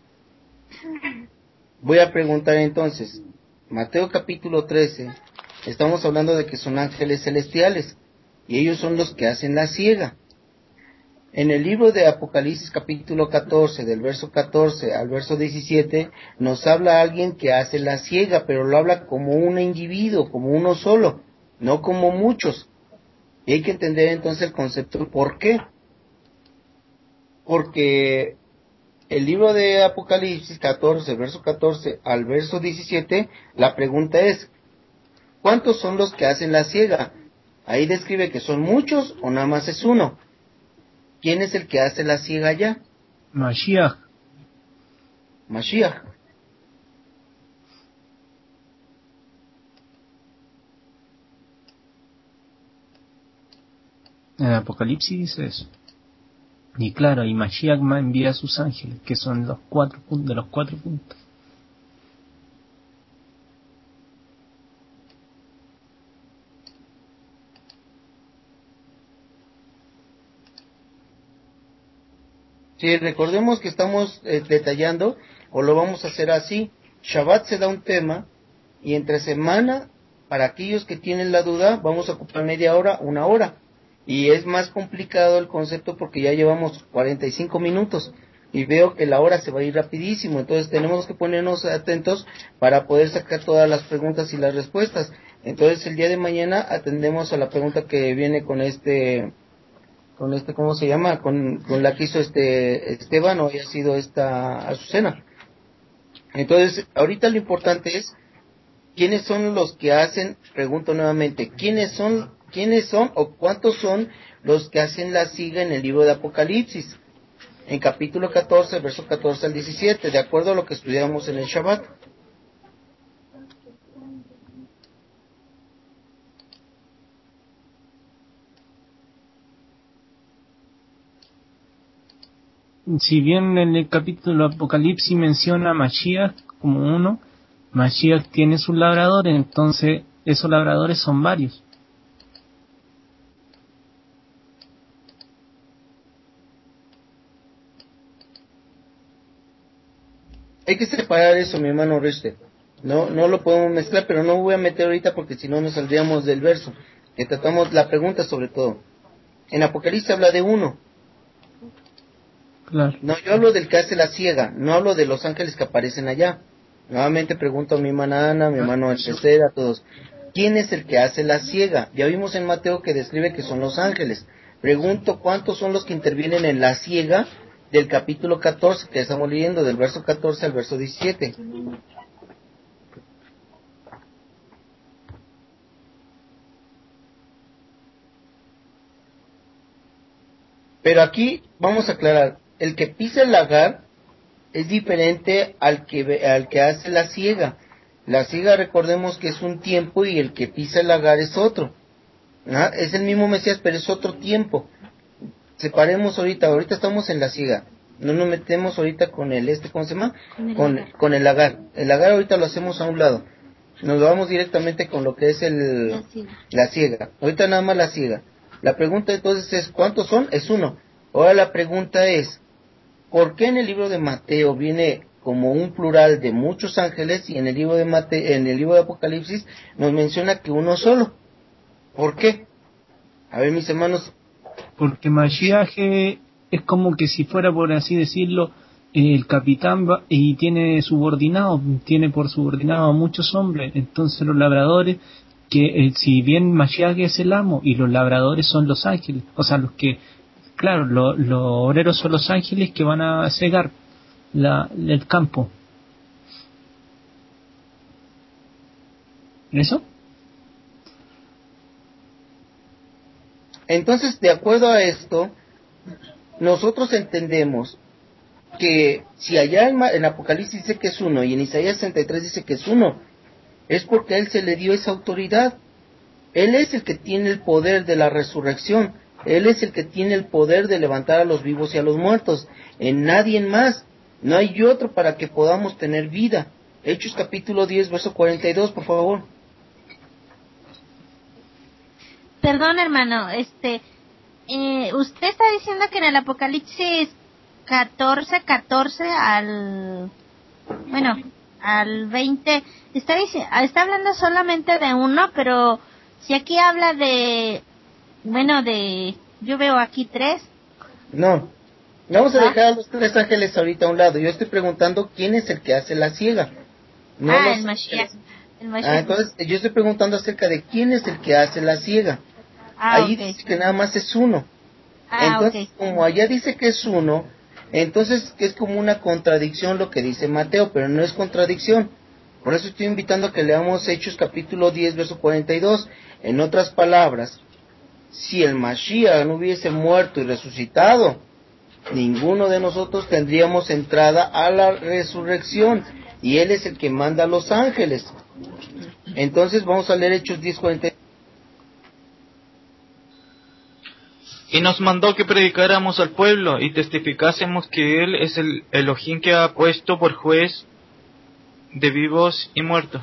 voy a preguntar entonces, Mateo capítulo trece, estamos hablando de que son ángeles celestiales y ellos son los que hacen la siega. En el libro de Apocalipsis capítulo catorce, del verso catorce al verso diecisiete, nos habla alguien que hace la siega, pero lo habla como un individuo, como uno solo, no como muchos. Y hay que entender entonces el concepto, ¿por qué? Porque el libro de Apocalipsis catorce, verso catorce al verso diecisiete, la pregunta es, ¿cuántos son los que hacen la siega? Ahí describe que son muchos o nada más es uno. ¿Quién es el que hace la siega allá? Mashiach. Mashiach. En el Apocalipsis dice eso. Y claro, y Mashiach envía a sus ángeles, que son los cuatro puntos, de los cuatro puntos. Sí, recordemos que estamos eh, detallando, o lo vamos a hacer así, Shabbat se da un tema, y entre semana, para aquellos que tienen la duda, vamos a ocupar media hora, una hora, y es más complicado el concepto porque ya llevamos cuarenta y cinco minutos, y veo que la hora se va a ir rapidísimo, entonces tenemos que ponernos atentos para poder sacar todas las preguntas y las respuestas. Entonces el día de mañana atendemos a la pregunta que viene con este con este, ¿cómo se llama? Con, con la que hizo este Esteban, o haya sido esta Azucena. Entonces, ahorita lo importante es, ¿quiénes son los que hacen, pregunto nuevamente, ¿quiénes son, quiénes son o cuántos son los que hacen la siga en el libro de Apocalipsis? En capítulo catorce, verso catorce al diecisiete, de acuerdo a lo que estudiamos en el Shabbat. si bien en el capítulo Apocalipsis menciona a Mashiach como uno, Mashiach tiene sus labradores, entonces esos labradores son varios. Hay que separar eso, mi hermano Reste. No, no lo podemos mezclar, pero no voy a meter ahorita porque si no nos saldríamos del verso. Que tratamos la pregunta sobre todo. En Apocalipsis habla de uno. Claro. No, yo hablo del que hace la ciega, no hablo de los ángeles que aparecen allá. Nuevamente pregunto a mi hermana Ana, a mi hermano Alpecer, a todos. ¿Quién es el que hace la ciega? Ya vimos en Mateo que describe que son los ángeles. Pregunto, ¿cuántos son los que intervienen en la ciega del capítulo catorce que estamos leyendo, del verso catorce al verso diecisiete? Pero aquí vamos a aclarar, el que pisa el lagar es diferente al que al que hace la ciega. La ciega, recordemos que es un tiempo y el que pisa el lagar es otro. ¿Ah? Es el mismo Mesías, pero es otro tiempo. Separemos ahorita, ahorita estamos en la ciega. No nos metemos ahorita con el este, ¿cómo se llama? Con el Con, lagar. con el lagar. El lagar ahorita lo hacemos a un lado. Nos vamos directamente con lo que es el La ciega. la ciega. Ahorita nada más la ciega. La pregunta entonces es, ¿cuántos son? Es uno. Ahora la pregunta es, ¿por qué en el libro de Mateo viene como un plural de muchos ángeles y en el libro de Mate, en el libro de Apocalipsis nos menciona que uno solo? ¿Por qué? A ver, mis hermanos. Porque Mashiach eh, es como que si fuera, por así decirlo, eh, el capitán va- y tiene subordinado, tiene por subordinado a muchos hombres. Entonces los labradores, que eh, si bien Mashiach es el amo y los labradores son los ángeles, o sea, los que, claro, lo- los obreros son los ángeles que van a cegar la, el campo. ¿Eso? Entonces, de acuerdo a esto, nosotros entendemos que si allá en, Ma- en Apocalipsis dice que es uno y en Isaías sesenta y tres dice que es uno, es porque a él se le dio esa autoridad. Él es el que tiene el poder de la resurrección. Él es el que tiene el poder de levantar a los vivos y a los muertos. En nadie más. No hay otro para que podamos tener vida. Hechos capítulo diez, verso cuarenta y dos, por favor. Perdón, hermano, este, eh, usted está diciendo que en el Apocalipsis catorce, catorce al, bueno, al veinte, está dici- está hablando solamente de uno, pero si aquí habla de, bueno, de, yo veo aquí tres. No. Vamos a ¿Ah? dejar a los tres ángeles ahorita a un lado. Yo estoy preguntando quién es el que hace la ciega. No ah, los el Mashiach. ángeles. El Ah, Mashiach. entonces yo estoy preguntando acerca de quién es el que hace la ciega. Ah, Ahí ok. dice que nada más es uno. Ah, Entonces, ok. como allá dice que es uno, entonces es como una contradicción lo que dice Mateo, pero no es contradicción. Por eso estoy invitando a que leamos Hechos capítulo diez, verso cuarenta y dos. En otras palabras, si el Mashiach no hubiese muerto y resucitado, ninguno de nosotros tendríamos entrada a la resurrección. Y Él es el que manda a los ángeles. Entonces vamos a leer Hechos diez, cuarenta y dos. Y nos mandó que predicáramos al pueblo y testificásemos que Él es el Elohim que ha puesto por juez de vivos y muertos.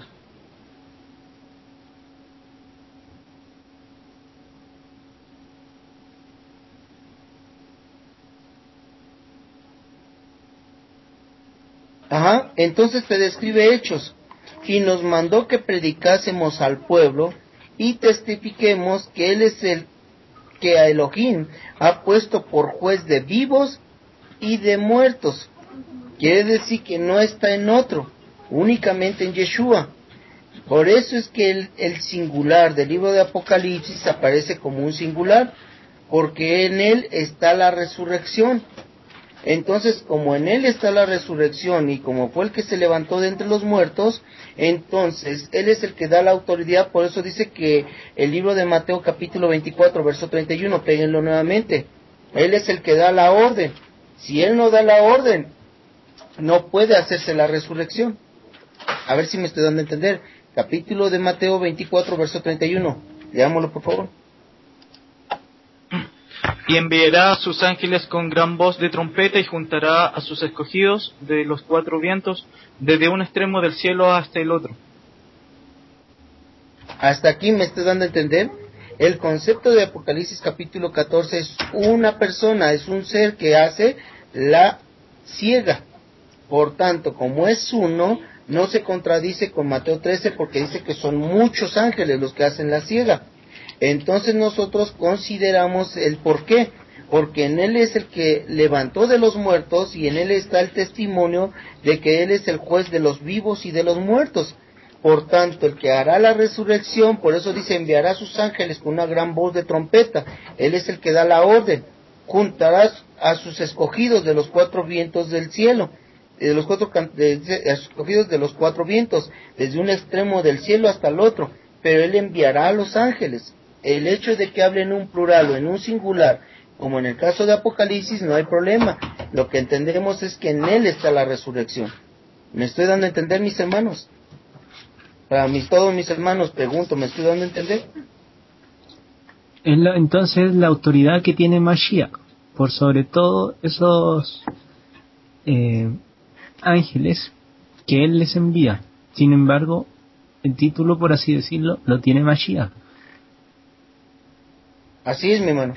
Ajá, entonces te describe Hechos. Y nos mandó que predicásemos al pueblo y testifiquemos que Él es el que a Elohim ha puesto por juez de vivos y de muertos. Quiere decir que no está en otro, únicamente en Yeshua. Por eso es que el, el singular del libro de Apocalipsis aparece como un singular, porque en él está la resurrección. Entonces, como en él está la resurrección y como fue el que se levantó de entre los muertos, entonces él es el que da la autoridad. Por eso dice que el libro de Mateo capítulo veinticuatro, verso treinta y uno, péguenlo nuevamente, él es el que da la orden. Si él no da la orden, no puede hacerse la resurrección. A ver si me estoy dando a entender. Capítulo de Mateo veinticuatro, verso treinta y uno. Leámoslo, por favor. Y enviará a sus ángeles con gran voz de trompeta y juntará a sus escogidos de los cuatro vientos, desde un extremo del cielo hasta el otro. Hasta aquí me estoy dando a entender. El concepto de Apocalipsis capítulo catorce es una persona, es un ser que hace la siega. Por tanto, como es uno, no se contradice con Mateo trece, porque dice que son muchos ángeles los que hacen la siega. Entonces nosotros consideramos el por qué, porque en él es el que levantó de los muertos, y en él está el testimonio de que él es el juez de los vivos y de los muertos. Por tanto, el que hará la resurrección, por eso dice, enviará a sus ángeles con una gran voz de trompeta. Él es el que da la orden. Juntará a sus escogidos de los cuatro vientos del cielo, de los cuatro de, de, de, escogidos de los cuatro vientos, desde un extremo del cielo hasta el otro. Pero él enviará a los ángeles. El hecho de que hable en un plural o en un singular, como en el caso de Apocalipsis, no hay problema. Lo que entendemos es que en él está la resurrección. ¿Me estoy dando a entender, mis hermanos? Para mis, todos mis hermanos, pregunto, ¿me estoy dando a entender? Es la, entonces la autoridad que tiene Mashiach, por sobre todo esos eh, ángeles que él les envía. Sin embargo, el título, por así decirlo, lo tiene Mashiach. Así es, mi hermano.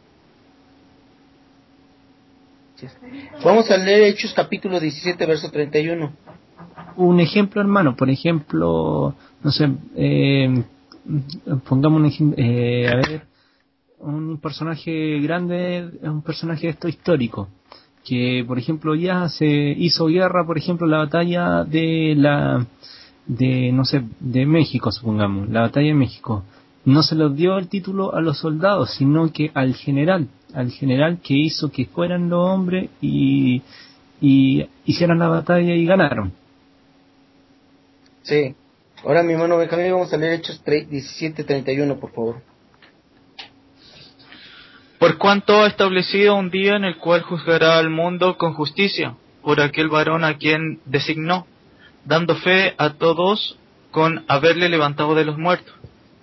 Vamos a leer Hechos capítulo diecisiete, verso treinta y uno. Un ejemplo, hermano, por ejemplo, no sé, eh, pongamos un ejemplo, eh, a ver, un personaje grande, un personaje de esto histórico, que por ejemplo ya se hizo guerra, por ejemplo, la batalla de la, de, no sé, de México, supongamos, la batalla de México. No se les dio el título a los soldados, sino que al general, al general que hizo que fueran los hombres y, y hicieran la batalla y ganaron. Sí. Ahora, mi hermano Benjamín, vamos a leer Hechos diecisiete treinta y uno, por favor. Por cuanto ha establecido un día en el cual juzgará al mundo con justicia, por aquel varón a quien designó, dando fe a todos con haberle levantado de los muertos.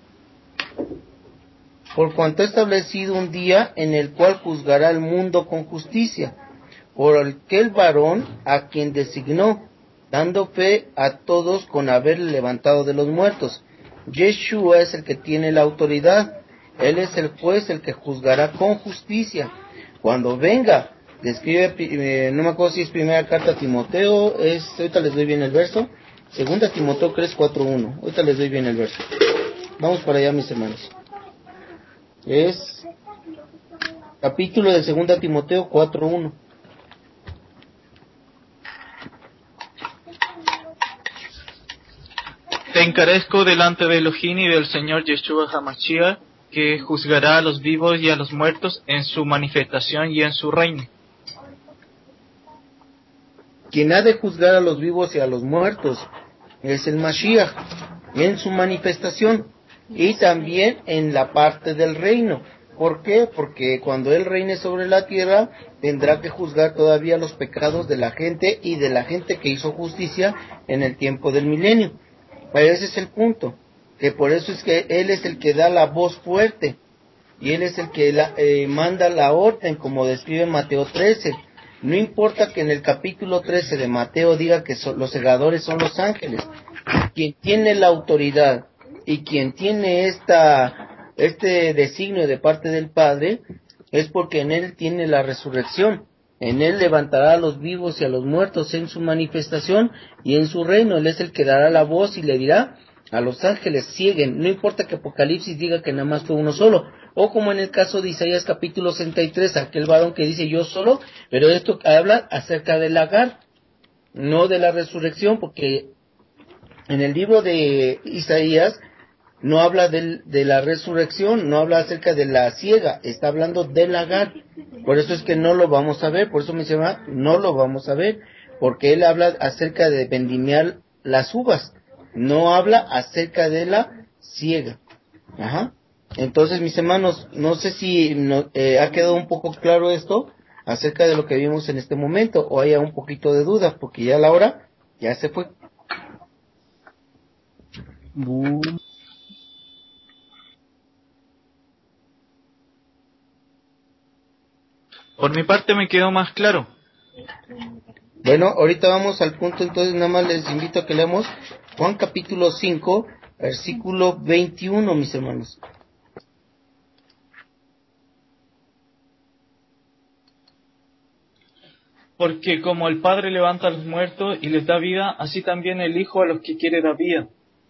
Por cuanto ha establecido un día en el cual juzgará al mundo con justicia, por aquel varón a quien designó, dando fe a todos con haberle levantado de los muertos. Yeshua es el que tiene la autoridad. Él es el juez, el que juzgará con justicia. Cuando venga, describe, eh, no me acuerdo si es primera carta a Timoteo, es, ahorita les doy bien el verso, segunda Timoteo tres, cuatro, uno, ahorita les doy bien el verso. Vamos para allá, mis hermanos. Es capítulo de segunda Timoteo cuatro, uno. Te encarezco delante de Elohim y del Señor Yeshua HaMashiach, que juzgará a los vivos y a los muertos en su manifestación y en su reino. Quien ha de juzgar a los vivos y a los muertos es el Mashiach, en su manifestación y también en la parte del reino. ¿Por qué? Porque cuando Él reine sobre la tierra, tendrá que juzgar todavía los pecados de la gente y de la gente que hizo justicia en el tiempo del milenio. Pero ese es el punto, que por eso es que Él es el que da la voz fuerte, y Él es el que la, eh, manda la orden, como describe Mateo trece. No importa que en el capítulo trece de Mateo diga que so, los segadores son los ángeles. Quien tiene la autoridad y quien tiene esta este designio de parte del Padre es porque en Él tiene la resurrección. En Él levantará a los vivos y a los muertos en su manifestación y en su reino. Él es el que dará la voz y le dirá a los ángeles, siguen. No importa que Apocalipsis diga que nada más fue uno solo. O como en el caso de Isaías capítulo sesenta y tres, aquel varón que dice yo solo, pero esto habla acerca del Agar, no de la resurrección, porque en el libro de Isaías no habla del, de la resurrección, no habla acerca de la ciega, está hablando del Agar. Por eso es que no lo vamos a ver, por eso me llama, no lo vamos a ver, porque él habla acerca de vendimiar las uvas, no habla acerca de la ciega. Ajá. Entonces, mis hermanos, no sé si no, eh, ha quedado un poco claro esto acerca de lo que vimos en este momento, o haya un poquito de dudas, porque ya la hora ya se fue. Boom. por mi parte me quedó más claro. Bueno, ahorita vamos al punto, entonces nada más les invito a que leamos Juan capítulo cinco, versículo veintiuno, mis hermanos. Porque como el Padre levanta a los muertos y les da vida, así también el Hijo a los que quiere da vida.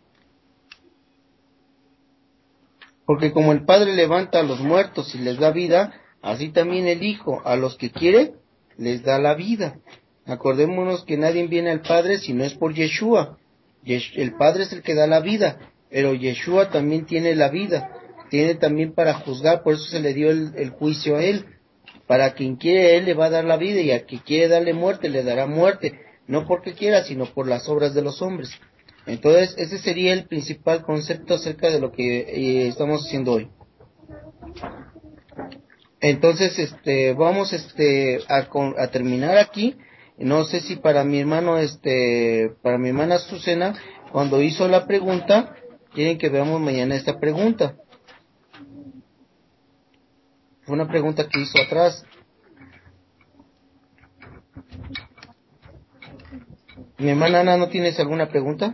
Porque como el Padre levanta a los muertos y les da vida, así también el Hijo a los que quiere les da la vida. Acordémonos que nadie viene al Padre si no es por Yeshua. El Padre es el que da la vida, pero Yeshua también tiene la vida, tiene también para juzgar, por eso se le dio el, el juicio a él. Para quien quiere él le va a dar la vida, y a quien quiere darle muerte le dará muerte, no porque quiera, sino por las obras de los hombres. Entonces, ese sería el principal concepto acerca de lo que eh, estamos haciendo hoy. Entonces, este, vamos, este, a, a terminar aquí. No sé si para mi hermano, este, para mi hermana Azucena, cuando hizo la pregunta, quieren que veamos mañana esta pregunta. Fue una pregunta que hizo atrás. Mi hermana Ana, ¿no tienes alguna pregunta?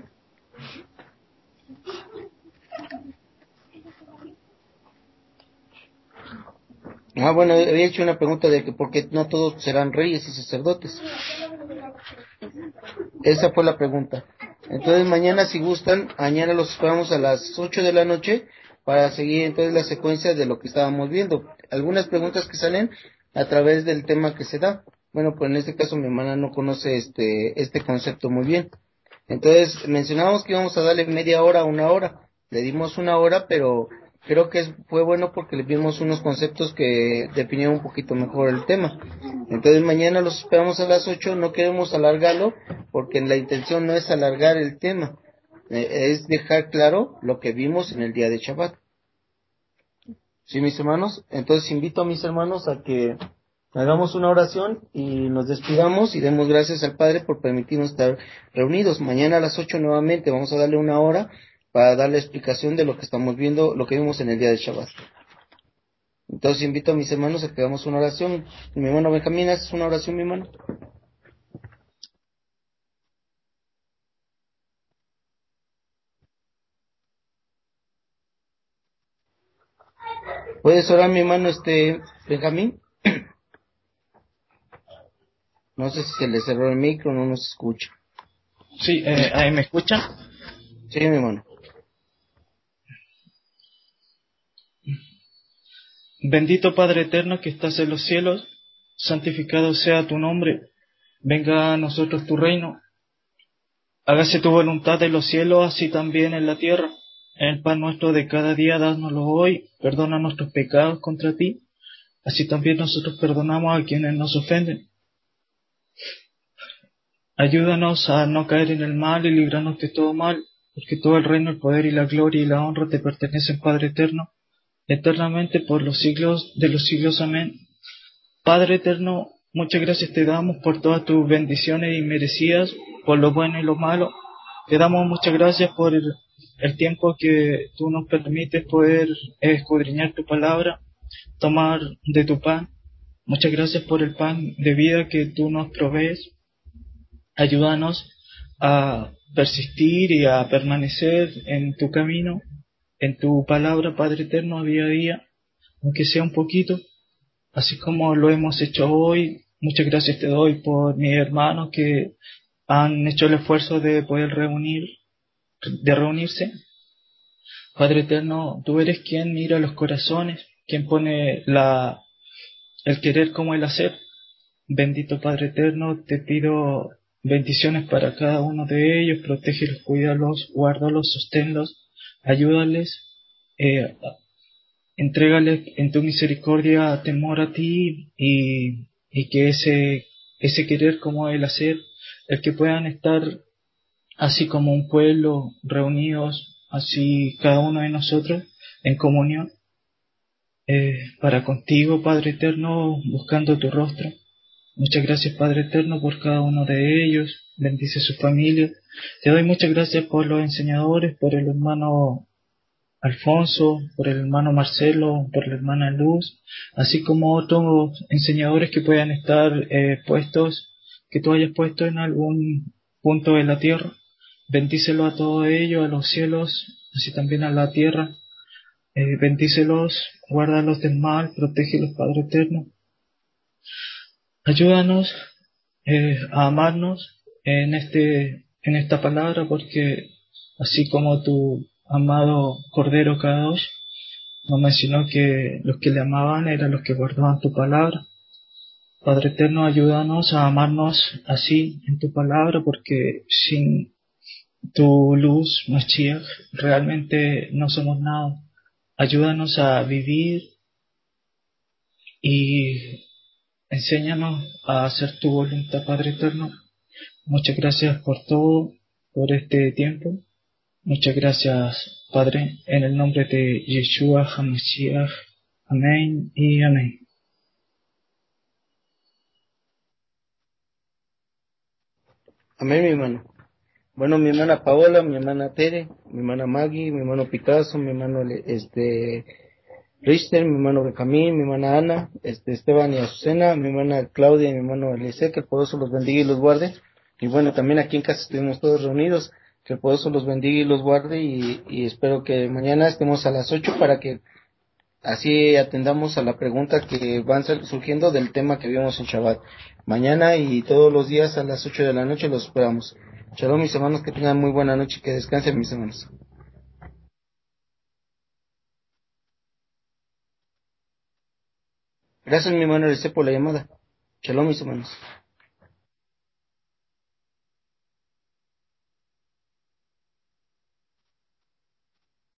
Ah, bueno, había hecho una pregunta de que por qué no todos serán reyes y sacerdotes. Esa fue la pregunta. Entonces mañana, si gustan, mañana los esperamos a las ocho de la noche para seguir entonces la secuencia de lo que estábamos viendo. Algunas preguntas que salen a través del tema que se da. Bueno, pues en este caso mi hermana no conoce este este concepto muy bien. Entonces mencionamos que íbamos a darle media hora a una hora. Le dimos una hora, pero creo que fue bueno porque le vimos unos conceptos que definieron un poquito mejor el tema. Entonces mañana los esperamos a las ocho, no queremos alargarlo porque la intención no es alargar el tema, eh, es dejar claro lo que vimos en el día de Shabbat. ¿Sí, mis hermanos? Entonces invito a mis hermanos a que hagamos una oración y nos despidamos y demos gracias al Padre por permitirnos estar reunidos. Mañana a las ocho nuevamente vamos a darle una hora para darle explicación de lo que estamos viendo, lo que vimos en el día de Shabbat. Entonces invito a mis hermanos a que hagamos una oración. Mi hermano Benjamín, ¿haces una oración, mi hermano? ¿Puedes orar, mi hermano, este, Benjamín? No sé si se le cerró el micro, no nos escucha. Sí, eh, ¿ahí me escuchan? Sí, mi hermano. Bendito Padre eterno que estás en los cielos, santificado sea tu nombre, venga a nosotros tu reino, hágase tu voluntad en los cielos, así también en la tierra. El pan nuestro de cada día, dánoslo hoy, perdona nuestros pecados contra ti, así también nosotros perdonamos a quienes nos ofenden. Ayúdanos a no caer en el mal y líbranos de todo mal, porque todo el reino, el poder y la gloria y la honra te pertenecen, Padre eterno, eternamente por los siglos de los siglos. Amén. Padre eterno, muchas gracias te damos por todas tus bendiciones inmerecidas, por lo bueno y lo malo. Te damos muchas gracias por el, el tiempo que tú nos permites poder escudriñar tu palabra, tomar de tu pan. Muchas gracias por el pan de vida que tú nos provees. Ayúdanos a persistir y a permanecer en tu camino, en tu palabra, Padre eterno, día a día, aunque sea un poquito, así como lo hemos hecho hoy. Muchas gracias te doy por mis hermanos que han hecho el esfuerzo de poder reunir, de reunirse. Padre eterno, tú eres quien mira los corazones, quien pone la, el querer como el hacer. Bendito Padre eterno, te pido bendiciones para cada uno de ellos, protégelos, cuídalos, guárdalos, sosténlos, ayúdales, eh, entrégales en tu misericordia temor a ti, y, y que ese, ese querer como el hacer, el que puedan estar así como un pueblo reunidos, así cada uno de nosotros en comunión, eh, para contigo, Padre eterno, buscando tu rostro. Muchas gracias, Padre eterno, por cada uno de ellos. Bendice su familia. Te doy muchas gracias por los enseñadores, por el hermano Alfonso, por el hermano Marcelo, por la hermana Luz, así como otros enseñadores que puedan estar eh, puestos, que tú hayas puesto en algún punto de la tierra. Bendícelo a todos ellos, a los cielos, así también a la tierra. Eh, bendícelos, guárdalos del mal, protégelos, Padre eterno. Ayúdanos eh, a amarnos en este, en esta palabra, porque así como tu amado Cordero Kadosh nos mencionó que los que le amaban eran los que guardaban tu palabra. Padre eterno, ayúdanos a amarnos así en tu palabra, porque sin tu luz, Mashiach, realmente no somos nada. Ayúdanos a vivir y enséñanos a hacer tu voluntad, Padre eterno. Muchas gracias por todo, por este tiempo. Muchas gracias, Padre, en el nombre de Yeshua HaMashiach. Amén y amén. Amén, mi hermano. Bueno, mi hermana Paola, mi hermana Tere, mi hermana Maggie, mi hermano Picasso, mi hermano este Richter, mi hermano Benjamín, mi hermana Ana, este Esteban y Azucena, mi hermana Claudia y mi hermano Eliezer, que el poderoso los bendiga y los guarde. Y bueno, también aquí en casa estuvimos todos reunidos, que el poderoso los bendiga y los guarde, y, y espero que mañana estemos a las ocho para que así atendamos a la pregunta que van surgiendo del tema que vimos en Shabbat. Mañana y todos los días a las ocho de la noche los esperamos. Shalom, mis hermanos, que tengan muy buena noche, que descansen, mis hermanos. Gracias, mi hermano Eliezer, por la llamada. Shalom, mis hermanos.